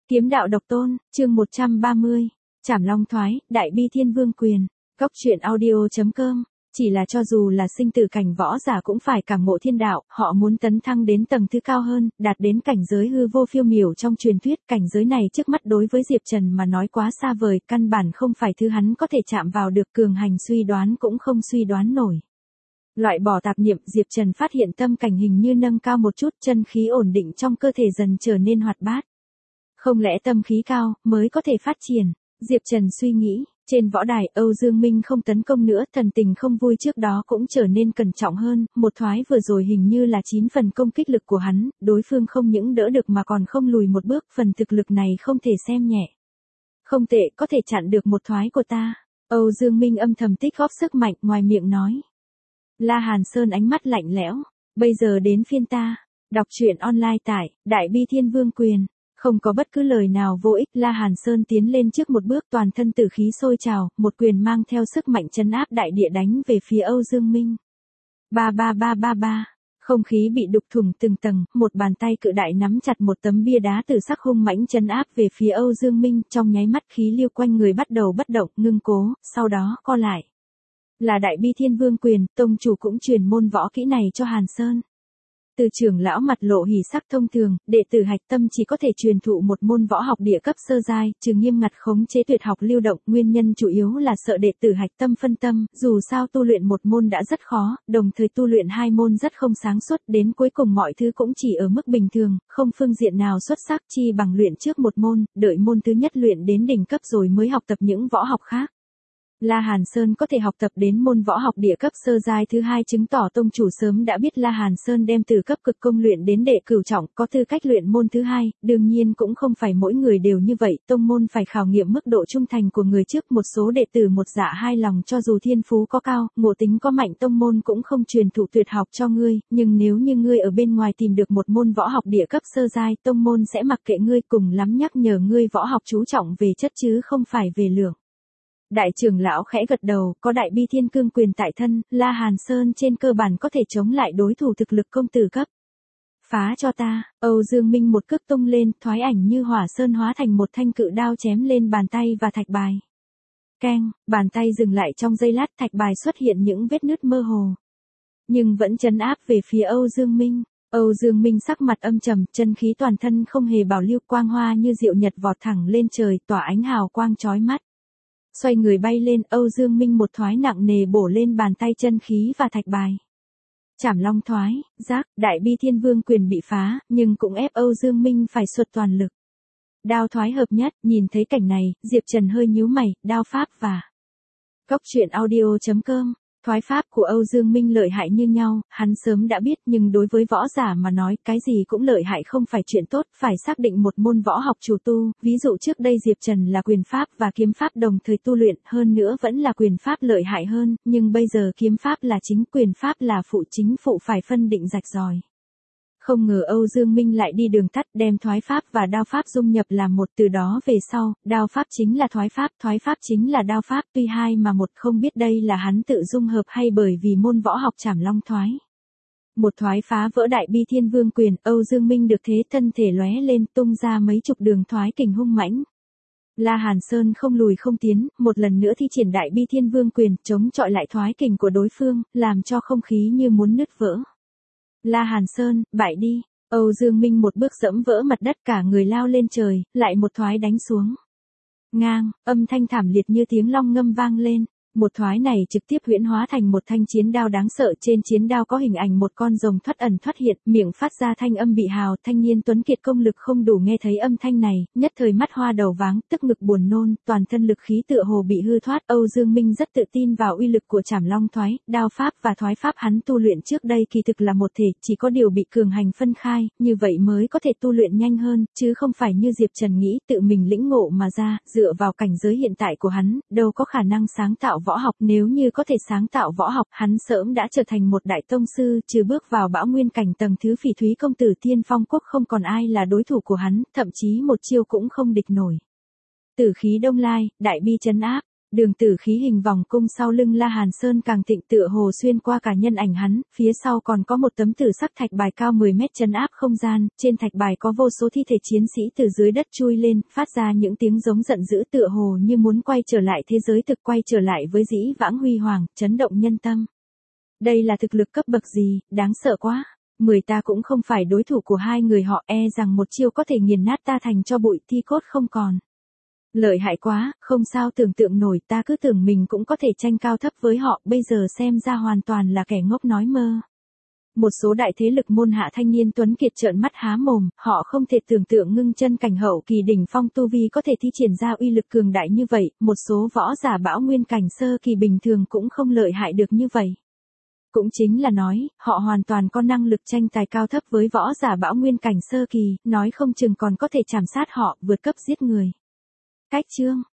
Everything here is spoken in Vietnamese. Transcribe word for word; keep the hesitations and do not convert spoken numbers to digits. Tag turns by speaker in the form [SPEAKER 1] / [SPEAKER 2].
[SPEAKER 1] Kiếm đạo độc tôn, chương một trăm ba mươi. Trảm Long thoái, Đại Bi Thiên Vương quyền. Góc truyện audio.com. Chỉ là cho dù là sinh tử cảnh võ giả cũng phải cảm ngộ thiên đạo, họ muốn tấn thăng đến tầng thứ cao hơn, đạt đến cảnh giới hư vô phiêu miểu trong truyền thuyết. Cảnh giới này trước mắt đối với Diệp Trần mà nói quá xa vời, căn bản không phải thứ hắn có thể chạm vào được, cường hành suy đoán cũng không suy đoán nổi. Loại bỏ tạp niệm, Diệp Trần phát hiện tâm cảnh hình như nâng cao một chút, chân khí ổn định trong cơ thể dần trở nên hoạt bát. Không lẽ tâm khí cao, mới có thể phát triển? Diệp Trần suy nghĩ, trên võ đài, Âu Dương Minh không tấn công nữa, thần tình không vui trước đó cũng trở nên cẩn trọng hơn, một thoái vừa rồi hình như là chín phần công kích lực của hắn, đối phương không những đỡ được mà còn không lùi một bước, phần thực lực này không thể xem nhẹ. Không tệ, có thể chặn được một thoái của ta. Âu Dương Minh âm thầm tích góp sức mạnh, ngoài miệng nói. La Hàn Sơn ánh mắt lạnh lẽo, bây giờ đến phiên ta. Đọc truyện online tại Đại Bi Thiên Vương quyền. Không có bất cứ lời nào vô ích, La Hàn Sơn tiến lên trước một bước, toàn thân tử khí sôi trào, một quyền mang theo sức mạnh trấn áp đại địa đánh về phía Âu Dương Minh. Ba ba ba ba ba, không khí bị đục thủng từng tầng, một bàn tay cự đại nắm chặt một tấm bia đá tử sắc hung mãnh trấn áp về phía Âu Dương Minh, trong nháy mắt khí lưu quanh người bắt đầu bất động, ngưng cố, sau đó co lại. Là Đại Bi Thiên Vương quyền, tông chủ cũng truyền môn võ kỹ này cho Hàn Sơn. Từ trưởng lão mặt lộ hỉ sắc thông thường, đệ tử hạch tâm chỉ có thể truyền thụ một môn võ học địa cấp sơ giai, trừ nghiêm ngặt khống chế tuyệt học lưu động, nguyên nhân chủ yếu là sợ đệ tử hạch tâm phân tâm, dù sao tu luyện một môn đã rất khó, đồng thời tu luyện hai môn rất không sáng suốt, đến cuối cùng mọi thứ cũng chỉ ở mức bình thường, không phương diện nào xuất sắc, chi bằng luyện trước một môn, đợi môn thứ nhất luyện đến đỉnh cấp rồi mới học tập những võ học khác. La Hàn Sơn có thể học tập đến môn võ học địa cấp sơ giai thứ hai, chứng tỏ tông chủ sớm đã biết La Hàn Sơn đem từ cấp cực công luyện đến đệ cửu trọng, có tư cách luyện môn thứ hai, đương nhiên cũng không phải mỗi người đều như vậy, tông môn phải khảo nghiệm mức độ trung thành của người trước, một số đệ tử một dạ hai lòng, cho dù thiên phú có cao, ngộ tính có mạnh, tông môn cũng không truyền thụ tuyệt học cho ngươi, nhưng nếu như ngươi ở bên ngoài tìm được một môn võ học địa cấp sơ giai, tông môn sẽ mặc kệ ngươi, cùng lắm nhắc nhở ngươi võ học chú trọng về chất chứ không phải về lượng. Đại trưởng lão khẽ gật đầu, có Đại Bi Thiên Cương quyền tại thân, La Hàn Sơn trên cơ bản có thể chống lại đối thủ thực lực công tử cấp. Phá cho ta, Âu Dương Minh một cước tung lên, thoái ảnh như hỏa sơn hóa thành một thanh cự đao chém lên bàn tay và thạch bài. Keng, bàn tay dừng lại trong giây lát, thạch bài xuất hiện những vết nứt mơ hồ. Nhưng vẫn trấn áp về phía Âu Dương Minh. Âu Dương Minh sắc mặt âm trầm, chân khí toàn thân không hề bảo lưu, quang hoa như diệu nhật vọt thẳng lên trời, tỏa ánh hào quang chói mắt. Xoay người bay lên, Âu Dương Minh một thoái nặng nề bổ lên bàn tay, chân khí và thạch bài. Trảm Long thoái, giác, Đại Bi Thiên Vương quyền bị phá, nhưng cũng ép Âu Dương Minh phải xuất toàn lực. Đao thoái hợp nhất, nhìn thấy cảnh này, Diệp Trần hơi nhíu mày, đao pháp và Góc truyện audio.com. Thoái pháp của Âu Dương Minh lợi hại như nhau, hắn sớm đã biết, nhưng đối với võ giả mà nói, cái gì cũng lợi hại không phải chuyện tốt, phải xác định một môn võ học chủ tu, ví dụ trước đây Diệp Trần là quyền pháp và kiếm pháp đồng thời tu luyện, hơn nữa vẫn là quyền pháp lợi hại hơn, nhưng bây giờ kiếm pháp là chính, quyền pháp là phụ, chính phụ phải phân định rạch ròi. Không ngờ Âu Dương Minh lại đi đường tắt, đem thoái pháp và đao pháp dung nhập làm một, từ đó về sau, đao pháp chính là thoái pháp, thoái pháp chính là đao pháp, tuy hai mà một, không biết đây là hắn tự dung hợp hay bởi vì môn võ học Trảm Long thoái. Một thoái phá vỡ Đại Bi Thiên Vương quyền, Âu Dương Minh được thế, thân thể lóe lên, tung ra mấy chục đường thoái kình hung mãnh. La Hàn Sơn không lùi không tiến, một lần nữa thi triển Đại Bi Thiên Vương quyền, chống chọi lại thoái kình của đối phương, làm cho không khí như muốn nứt vỡ. La Hàn Sơn, bại đi. Âu Dương Minh một bước dẫm vỡ mặt đất, cả người lao lên trời, lại một thoái đánh xuống. Ngang, âm thanh thảm liệt như tiếng long ngâm vang lên. Một thoái này trực tiếp huyễn hóa thành một thanh chiến đao đáng sợ, trên chiến đao có hình ảnh một con rồng thoát ẩn thoát hiện, miệng phát ra thanh âm bị hào, thanh niên tuấn kiệt công lực không đủ nghe thấy âm thanh này, nhất thời mắt hoa đầu váng, tức ngực buồn nôn, toàn thân lực khí tựa hồ bị hư thoát. Âu Dương Minh rất tự tin vào uy lực của Trảm Long thoái, đao pháp và thoái pháp hắn tu luyện trước đây kỳ thực là một thể, chỉ có điều bị cường hành phân khai, như vậy mới có thể tu luyện nhanh hơn, chứ không phải như Diệp Trần nghĩ tự mình lĩnh ngộ mà ra, dựa vào cảnh giới hiện tại của hắn, đâu có khả năng sáng tạo võ học, nếu như có thể sáng tạo võ học, hắn sớm đã trở thành một đại tông sư, trừ bước vào bão nguyên cảnh tầng thứ Phỉ Thúy công tử Thiên Phong quốc không còn ai là đối thủ của hắn, thậm chí một chiêu cũng không địch nổi. Tử khí đông lai, Đại Bi trấn áp, Đường tử khí hình vòng cung sau lưng La Hàn Sơn càng thịnh tựa hồ xuyên qua cả nhân ảnh hắn, phía sau còn có một tấm tử sắc thạch bài cao mười mét trấn áp không gian, trên thạch bài có vô số thi thể chiến sĩ từ dưới đất chui lên, phát ra những tiếng giống giận dữ tựa hồ như muốn quay trở lại thế giới thực, quay trở lại với dĩ vãng huy hoàng, chấn động nhân tâm. Đây là thực lực cấp bậc gì, đáng sợ quá. Mười ta cũng không phải đối thủ của hai người họ, e rằng một chiêu có thể nghiền nát ta thành cho bụi, thi cốt không còn. Lợi hại quá, không sao tưởng tượng nổi, ta cứ tưởng mình cũng có thể tranh cao thấp với họ, bây giờ xem ra hoàn toàn là kẻ ngốc nói mơ. Một số đại thế lực môn hạ thanh niên tuấn kiệt trợn mắt há mồm, họ không thể tưởng tượng ngưng chân cảnh hậu kỳ đỉnh phong tu vi có thể thi triển ra uy lực cường đại như vậy, một số võ giả bão nguyên cảnh sơ kỳ bình thường cũng không lợi hại được như vậy. Cũng chính là nói, họ hoàn toàn có năng lực tranh tài cao thấp với võ giả bão nguyên cảnh sơ kỳ, nói không chừng còn có thể chảm sát họ, vượt cấp giết người. Cách chương